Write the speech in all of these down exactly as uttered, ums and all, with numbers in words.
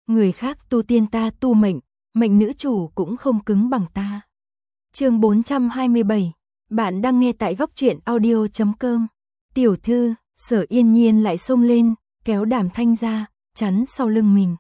người khác tu tiên ta tu mệnh, mệnh nữ chủ cũng không cứng bằng ta. Chương bốn trăm hai mươi bảy, bạn đang nghe tại góc truyện audio chấm com. Tiểu thư, Sở Yên Nhiên lại xông lên, kéo Đàm Thanh ra, chắn sau lưng mình.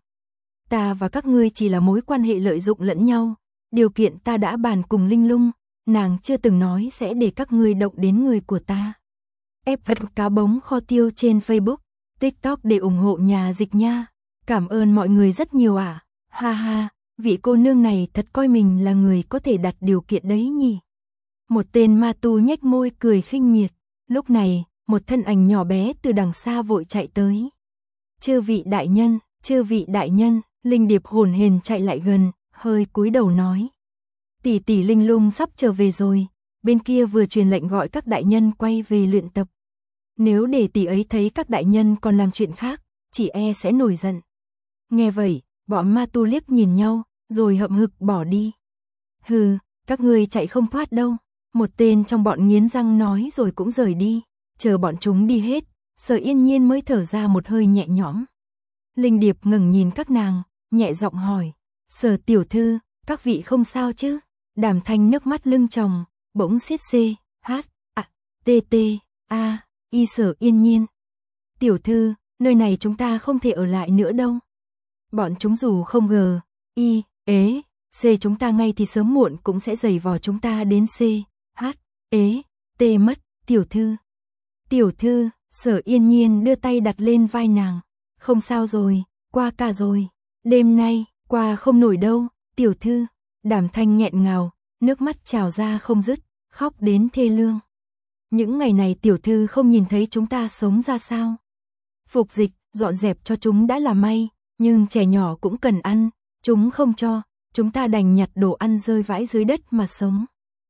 Ta và các ngươi chỉ là mối quan hệ lợi dụng lẫn nhau, điều kiện ta đã bàn cùng Linh Lung, nàng chưa từng nói sẽ để các ngươi động đến người của ta. Ép vật cá bống kho tiêu trên Facebook, TikTok để ủng hộ nhà dịch nha. Cảm ơn mọi người rất nhiều ạ. À. Ha ha, vị cô nương này thật coi mình là người có thể đặt điều kiện đấy nhỉ. Một tên ma tu nhếch môi cười khinh miệt. Lúc này, một thân ảnh nhỏ bé từ đằng xa vội chạy tới. Chư vị đại nhân, chư vị đại nhân, Linh Điệp hồn hển chạy lại gần, hơi cúi đầu nói. Tỷ tỷ Linh Lung sắp trở về rồi, bên kia vừa truyền lệnh gọi các đại nhân quay về luyện tập. Nếu để tỷ ấy thấy các đại nhân còn làm chuyện khác, chỉ e sẽ nổi giận. Nghe vậy, bọn ma tu liếc nhìn nhau, rồi hậm hực bỏ đi. Hừ, các ngươi chạy không thoát đâu. Một tên trong bọn nghiến răng nói rồi cũng rời đi. Chờ bọn chúng đi hết, Sở Yên Nhiên mới thở ra một hơi nhẹ nhõm. Linh Điệp ngẩng nhìn các nàng, nhẹ giọng hỏi. Sở tiểu thư, các vị không sao chứ? Đàm Thanh nước mắt lưng tròng, bỗng xiết xê, hát, à, tê tê, a, y Sở Yên Nhiên. Tiểu thư, nơi này chúng ta không thể ở lại nữa đâu. Bọn chúng dù không gờ, y, ế, c chúng ta ngay thì sớm muộn cũng sẽ giày vò chúng ta đến c, h, ế, t mất, tiểu thư. Tiểu thư, Sở Yên Nhiên đưa tay đặt lên vai nàng. Không sao rồi, qua cả rồi. Đêm nay, qua không nổi đâu, tiểu thư. Đàm Thanh nghẹn ngào, nước mắt trào ra không dứt, khóc đến thê lương. Những ngày này tiểu thư không nhìn thấy chúng ta sống ra sao. Phục dịch, dọn dẹp cho chúng đã là may, nhưng trẻ nhỏ cũng cần ăn, chúng không cho, chúng ta đành nhặt đồ ăn rơi vãi dưới đất mà sống.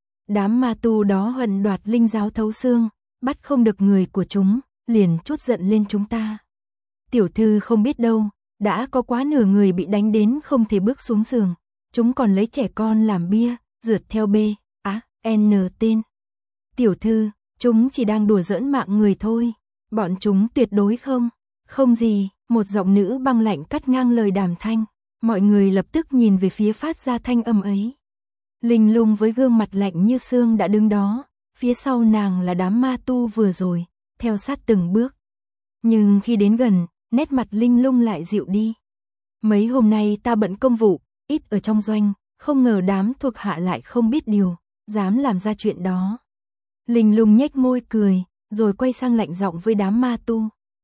Đám ma tu đó hận đoạt linh giáo thấu xương, bắt không được người của chúng, liền trút giận lên chúng ta. Tiểu thư không biết đâu, đã có quá nửa người bị đánh đến không thể bước xuống giường, chúng còn lấy trẻ con làm bia, rượt theo B, á, N tên. Tiểu thư, chúng chỉ đang đùa giỡn mạng người thôi, bọn chúng tuyệt đối không, không gì. Một giọng nữ băng lạnh cắt ngang lời Đàm Thanh, mọi người lập tức nhìn về phía phát ra thanh âm ấy. Linh Lung với gương mặt lạnh như xương đã đứng đó, phía sau nàng là đám ma tu vừa rồi, theo sát từng bước. Nhưng khi đến gần, nét mặt Linh Lung lại dịu đi. Mấy hôm nay ta bận công vụ, ít ở trong doanh, không ngờ đám thuộc hạ lại không biết điều, dám làm ra chuyện đó. Linh Lung nhếch môi cười, rồi quay sang lạnh giọng với đám ma tu.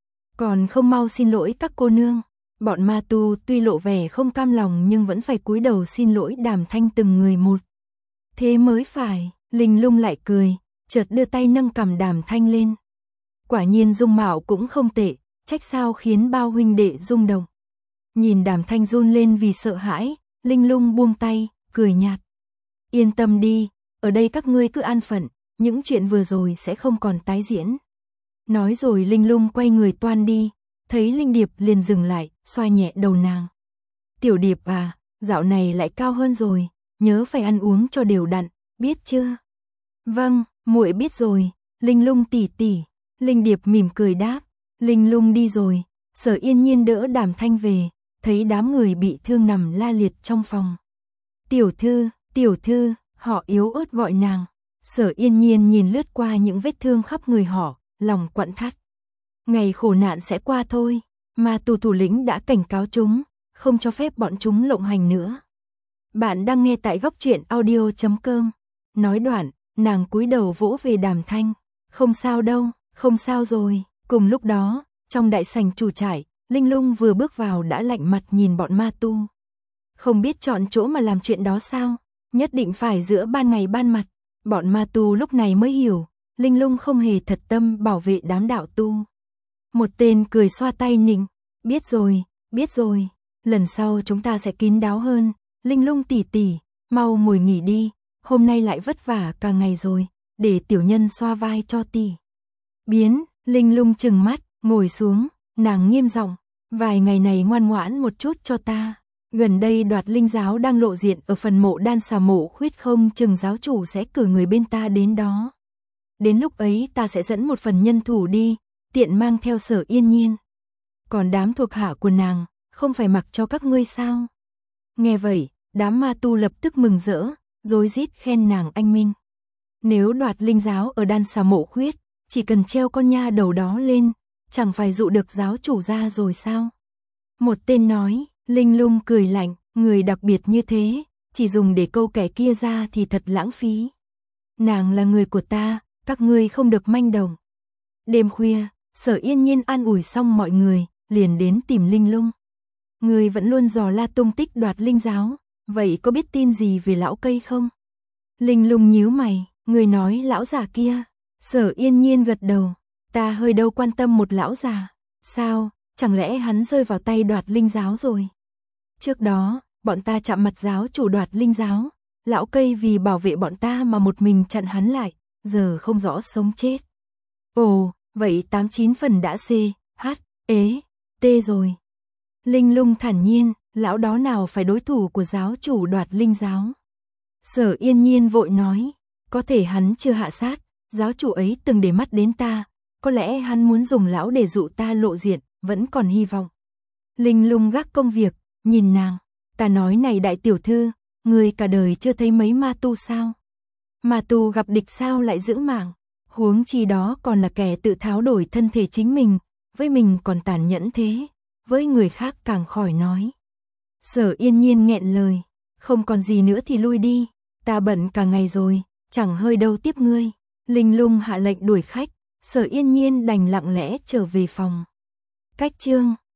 Còn không mau xin lỗi các cô nương. Bọn ma tu tuy lộ vẻ không cam lòng nhưng vẫn phải cúi đầu xin lỗi Đàm Thanh từng người một. Thế mới phải, Linh Lung lại cười, chợt đưa tay nâng cằm Đàm Thanh lên. Quả nhiên dung mạo cũng không tệ, trách sao khiến bao huynh đệ rung động. Nhìn Đàm Thanh run lên vì sợ hãi, Linh Lung buông tay, cười nhạt. Yên tâm đi, ở đây các ngươi cứ an phận, những chuyện vừa rồi sẽ không còn tái diễn. Nói rồi Linh Lung quay người toan đi, thấy Linh Điệp liền dừng lại, xoa nhẹ đầu nàng. Tiểu Điệp à, dạo này lại cao hơn rồi, nhớ phải ăn uống cho đều đặn, biết chưa? Vâng, muội biết rồi, Linh Lung tỷ tỷ. Linh Điệp mỉm cười đáp. Linh Lung đi rồi, Sở Yên Nhiên đỡ Đàm Thanh về, thấy đám người bị thương nằm la liệt trong phòng. Tiểu thư, tiểu thư, họ yếu ớt gọi nàng. Sở Yên Nhiên nhìn lướt qua những vết thương khắp người họ, lòng quặn thắt. Ngày khổ nạn sẽ qua thôi, mà tù thủ lĩnh đã cảnh cáo chúng, không cho phép bọn chúng lộng hành nữa. Bạn đang nghe tại góc truyện audio chấm com. Nói đoạn, nàng cúi đầu vỗ về Đàm Thanh. Không sao đâu, không sao rồi. Cùng lúc đó, trong đại sảnh chủ trại, Linh Lung vừa bước vào đã lạnh mặt nhìn bọn ma tu. Không biết chọn chỗ mà làm chuyện đó sao, nhất định phải giữa ban ngày ban mặt. Bọn ma tu lúc này mới hiểu, Linh Lung không hề thật tâm bảo vệ đám đạo tu. Một tên cười xoa tay nịnh, biết rồi, biết rồi, lần sau chúng ta sẽ kín đáo hơn. Linh Lung tỷ tỷ, mau ngồi nghỉ đi, hôm nay lại vất vả cả ngày rồi, để tiểu nhân xoa vai cho tỷ. Biến, Linh Lung trừng mắt, ngồi xuống, nàng nghiêm giọng, vài ngày này ngoan ngoãn một chút cho ta. Gần đây Đoạt Linh giáo đang lộ diện ở phần mộ Đan Xà Mộ Khuyết, không chừng giáo chủ sẽ cử người bên ta đến đó. Đến lúc ấy ta sẽ dẫn một phần nhân thủ đi, tiện mang theo Sở Yên Nhiên. Còn đám thuộc hạ của nàng, không phải mặc cho các ngươi sao? Nghe vậy, đám ma tu lập tức mừng rỡ, rối rít khen nàng anh minh. Nếu đoạt linh giáo ở Đan Xà Mộ Khuyết, chỉ cần treo con nha đầu đó lên, chẳng phải dụ được giáo chủ ra rồi sao? Một tên nói, Linh Lung cười lạnh, người đặc biệt như thế, chỉ dùng để câu kẻ kia ra thì thật lãng phí. Nàng là người của ta, các ngươi không được manh động. Đêm khuya, Sở Yên Nhiên an ủi xong mọi người, liền đến tìm Linh Lung. Người vẫn luôn dò la tung tích đoạt linh giáo, vậy có biết tin gì về lão cây không? Linh Lung nhíu mày, người nói lão già kia. Sở Yên Nhiên gật đầu, ta hơi đâu quan tâm một lão già. Sao, chẳng lẽ hắn rơi vào tay đoạt linh giáo rồi? Trước đó, bọn ta chạm mặt giáo chủ đoạt linh giáo, lão cây vì bảo vệ bọn ta mà một mình chặn hắn lại, giờ không rõ sống chết. Ồ, vậy tám chín phần đã C, H, ế, T rồi. Linh Lung thản nhiên, lão đó nào phải đối thủ của giáo chủ đoạt linh giáo. Sở Yên Nhiên vội nói, có thể hắn chưa hạ sát, giáo chủ ấy từng để mắt đến ta, có lẽ hắn muốn dùng lão để dụ ta lộ diện, vẫn còn hy vọng. Linh Lung gác công việc, nhìn nàng, ta nói này đại tiểu thư, người cả đời chưa thấy mấy ma tu sao? Ma tu gặp địch sao lại giữ mạng, huống chi đó còn là kẻ tự tháo đổi thân thể chính mình, với mình còn tàn nhẫn thế, với người khác càng khỏi nói. Sở Yên Nhiên nghẹn lời, không còn gì nữa thì lui đi, ta bận cả ngày rồi, chẳng hơi đâu tiếp ngươi. Linh Lung hạ lệnh đuổi khách, Sở Yên Nhiên đành lặng lẽ trở về phòng. Cách chương